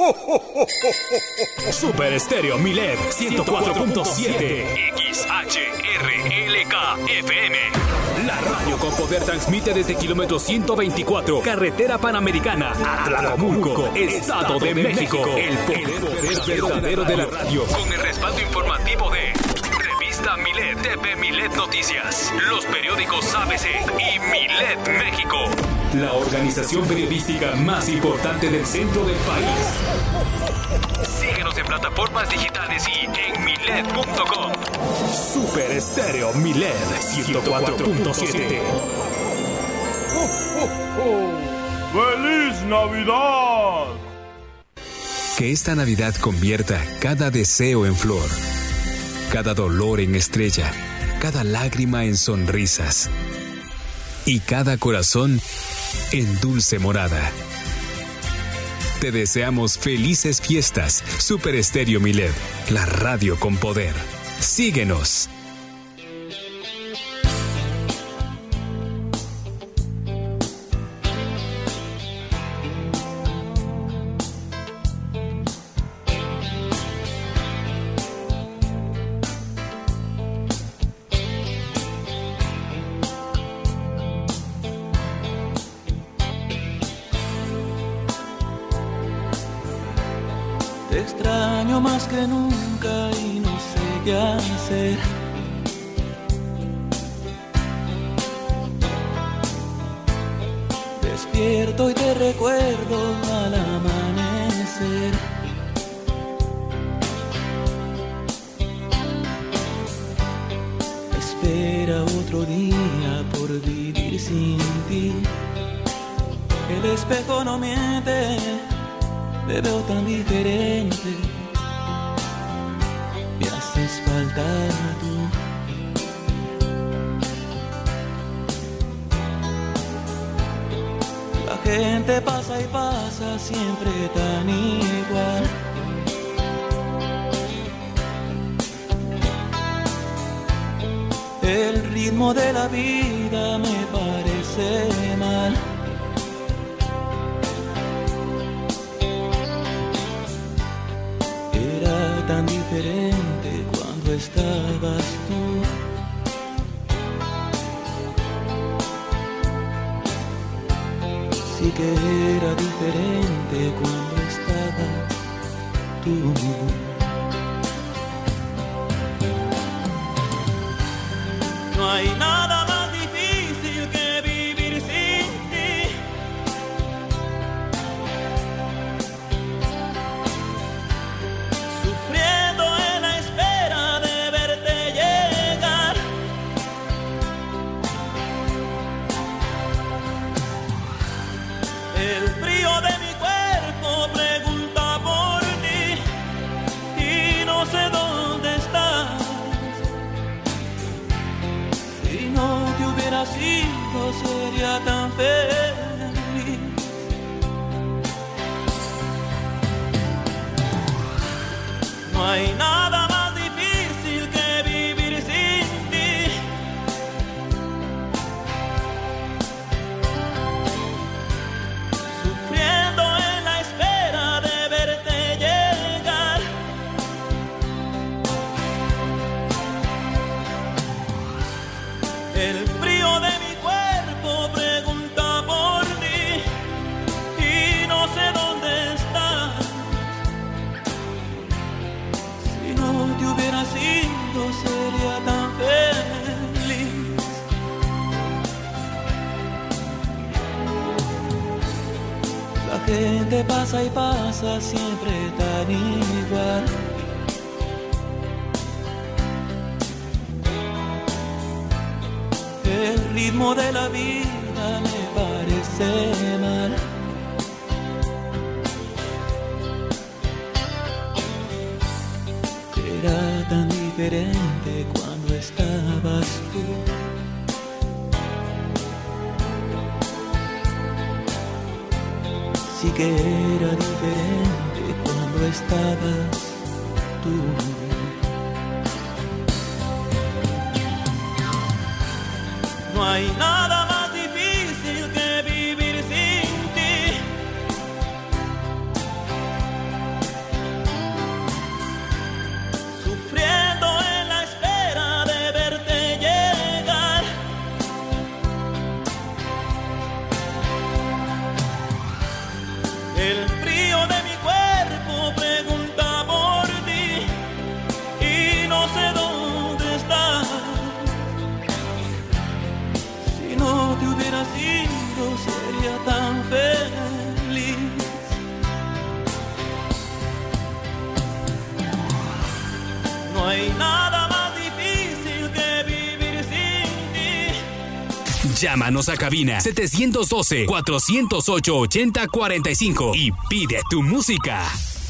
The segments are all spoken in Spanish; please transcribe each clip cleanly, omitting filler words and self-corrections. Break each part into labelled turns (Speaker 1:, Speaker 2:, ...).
Speaker 1: Super Estéreo Milet 104.7 XHRLK FM. La radio con poder transmite desde kilómetro 124, carretera panamericana, Atlacomulco, Estado de México. El poder verdadero de la radio. Con el respaldo informativo de Revista Milet, TV Milet Noticias, los periódicos ABC y Milet México. La organización periodística más importante del centro del país. Síguenos en plataformas digitales y en milet.com. Super Estéreo Milet 104.7.
Speaker 2: ¡Feliz Navidad!
Speaker 3: Que esta Navidad convierta cada deseo en flor, cada dolor en estrella, cada lágrima en sonrisas y cada corazón en dulce morada. Te deseamos felices fiestas. Super Estéreo Milet, la radio con poder. Síguenos.
Speaker 4: Te extraño más que nunca y no sé qué hacer. Despierto y te recuerdo al amanecer. Espera otro día por vivir sin ti. El espejo no miente. Te veo tan diferente, me haces falta tú. La gente pasa y pasa siempre tan igual. El ritmo de la vida me parece mal. Tan diferente cuando estabas tú. Sí que era diferente cuando estabas tú. No hay nada más difícil que vivir sin ti. Sufriendo en la espera de verte llegar. El frío de mi cuerpo pregunta por ti y no sé dónde estás. Si no te hubieras ido sería tan feliz. No hay nada más difícil que vivir sin ti. Sufriendo en la espera de verte llegar. El frío de mi cuerpo pregunta por ti y no sé dónde estás. Si no te hubieras ido sería tan feliz. La gente pasa y pasa siempre tan igual. El ritmo de la vida me parece mal. Era tan diferente cuando estabas tú. Sí que era diferente cuando estabas tú. No hay nada más difícil que vivir sin ti.
Speaker 1: Llámanos a cabina 712-408-8045 y pide tu música.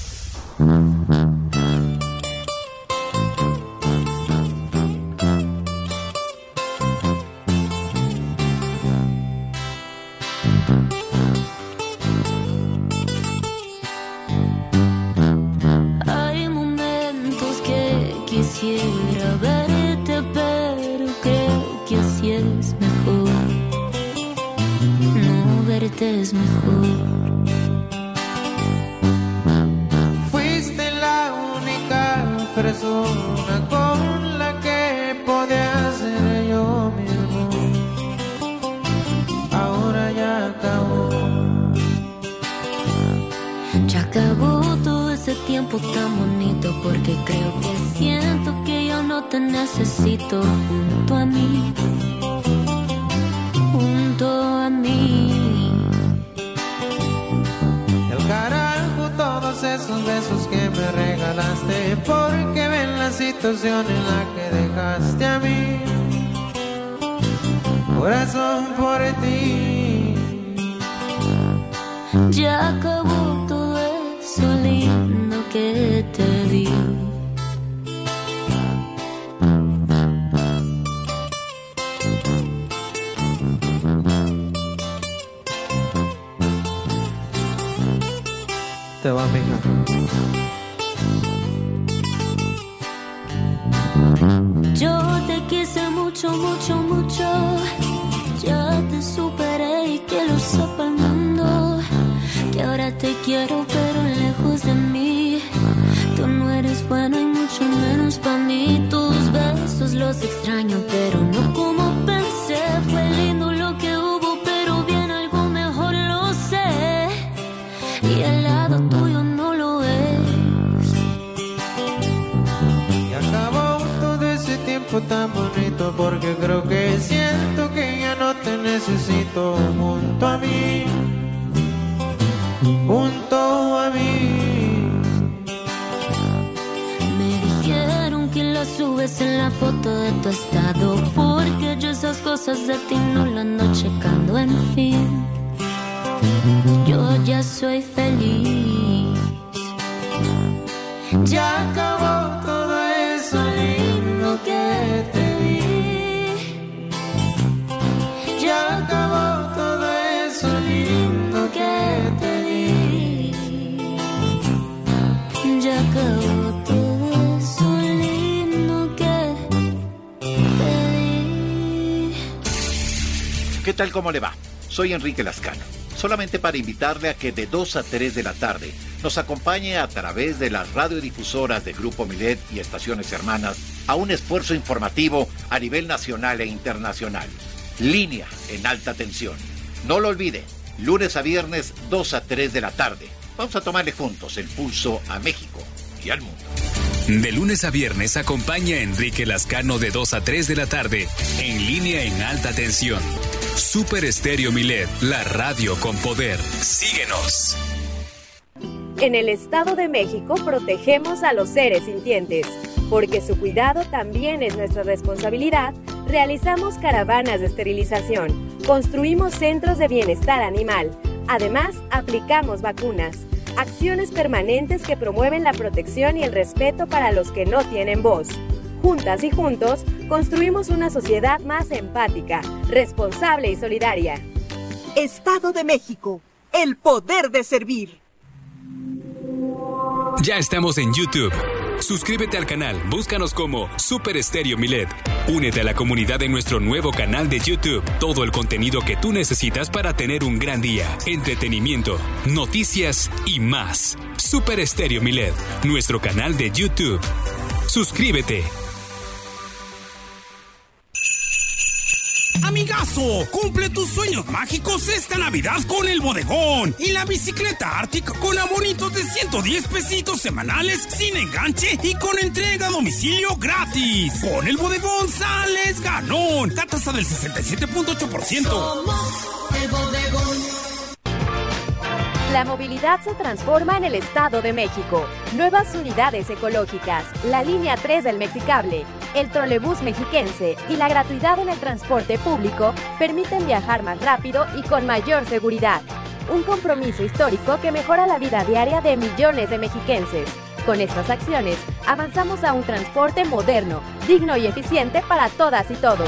Speaker 2: Hay momentos que quisiera verte, pero creo que así es mejor. No verte es mejor.
Speaker 5: Fuiste la única persona con la que podía ser yo mi amor. Ahora ya acabó.
Speaker 2: Ya acabó todo ese tiempo tan bonito, porque creo que siento que yo no te necesito junto a mí. Junto a mí.
Speaker 5: El carajo todos esos besos que me regalaste, porque ven la situación en la que dejaste a mí. Corazón por ti.
Speaker 2: Ya acabó todo eso lindo que te di.
Speaker 5: Te va, mija.
Speaker 2: Yo te quise mucho, mucho, mucho. Ya te superé y que lo sepa el mundo. Que ahora te quiero pero lejos de mí. Tú no eres bueno y mucho menos para mí. Tus besos los extraño pero no como pensé. Fue lindo lo que hubo pero viene algo mejor, lo sé. Y al lado tuyo no lo es.
Speaker 5: Y acabó todo ese tiempo tan bonito, porque creo que siento que ya no te necesito junto a mí. Junto a mí.
Speaker 2: Me dijeron que lo subes en la foto de tu estado, porque yo esas cosas de ti no las ando checando, en fin. Yo ya soy feliz. Ya acabó todo eso lindo que te di. Ya acabó todo eso lindo que te di. Ya acabó todo eso lindo que te di.
Speaker 6: ¿Qué tal? ¿Cómo le va? Soy Enrique Lascano. Solamente para invitarle a que de 2 a 3 de la tarde nos acompañe a través de las radiodifusoras de Grupo Milet y estaciones hermanas a un esfuerzo informativo a nivel nacional e internacional. Línea en alta tensión. No lo olvide, lunes a viernes 2 a 3 de la tarde. Vamos a tomarle juntos el pulso a México y al mundo.
Speaker 1: De lunes a viernes acompaña a Enrique Lascano de 2 a 3 de la tarde en Línea en alta tensión. Super Estéreo Milet, la radio con poder. Síguenos.
Speaker 7: En el Estado de México protegemos a los seres sintientes. Porque su cuidado también es nuestra responsabilidad, realizamos caravanas de esterilización, construimos centros de bienestar animal. Además, aplicamos vacunas. Acciones permanentes que promueven la protección y el respeto para los que no tienen voz. Juntas y juntos, construimos una sociedad más empática, responsable y solidaria.
Speaker 8: Estado de México, el poder de servir.
Speaker 1: Ya estamos en YouTube. Suscríbete al canal, búscanos como Super Estéreo Milet. Únete a la comunidad en nuestro nuevo canal de YouTube. Todo el contenido que tú necesitas para tener un gran día. Entretenimiento, noticias y más. Super Estéreo Milet, nuestro canal de YouTube. Suscríbete.
Speaker 9: Amigazo, cumple tus sueños mágicos esta Navidad con el Bodegón y la bicicleta Arctic con abonitos de 110 pesitos semanales sin enganche y con entrega a domicilio gratis. Con el Bodegón sales ganón. Tasa del 67.8%.
Speaker 2: Somos el Bodegón.
Speaker 7: La movilidad se transforma en el Estado de México. Nuevas unidades ecológicas, la línea 3 del Mexicable, El trolebús mexiquense y la gratuidad en el transporte público permiten viajar más rápido y con mayor seguridad. Un compromiso histórico que mejora la vida diaria de millones de mexiquenses. Con estas acciones, avanzamos a un transporte moderno, digno y eficiente para todas y todos.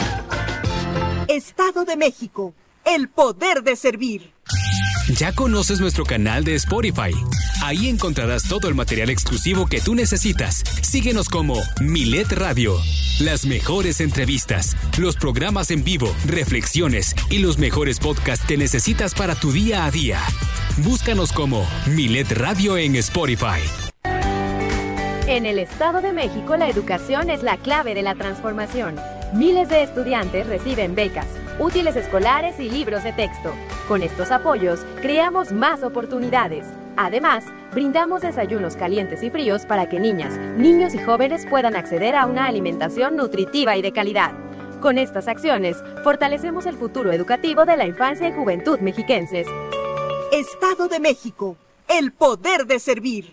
Speaker 8: Estado de México, el poder de servir.
Speaker 3: ¿Ya conoces nuestro canal de Spotify? Ahí encontrarás todo el material exclusivo que tú necesitas. Síguenos como Milet Radio. Las mejores entrevistas, los programas en vivo, reflexiones y los mejores podcasts que necesitas para tu día a día. Búscanos como Milet Radio en Spotify.
Speaker 7: En el Estado de México, la educación es la clave de la transformación. Miles de estudiantes reciben becas, útiles escolares y libros de texto. Con estos apoyos, creamos más oportunidades. Además, brindamos desayunos calientes y fríos para que niñas, niños y jóvenes puedan acceder a una alimentación nutritiva y de calidad. Con estas acciones, fortalecemos el futuro educativo de la infancia y juventud mexiquenses.
Speaker 8: Estado de México, el poder de servir.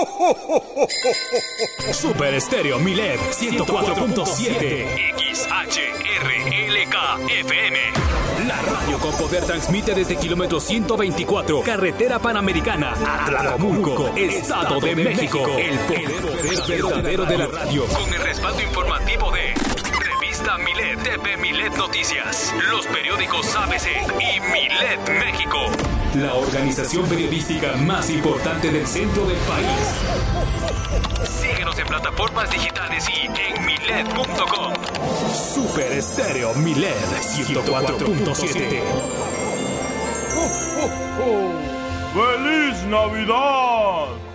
Speaker 1: Super Estéreo Milet 104.7 XHRLK FM. La radio con poder transmite desde kilómetro 124, carretera panamericana, Atlacomulco, Estado de México. El poder verdadero de la radio. Con el respaldo informativo de Revista Milet, TV Milet Noticias, los periódicos ABC y Milet México. La organización periodística más importante del centro del país. Síguenos en plataformas digitales y en milet.com. Super Estéreo Milet 104.7.
Speaker 10: ¡Feliz Navidad!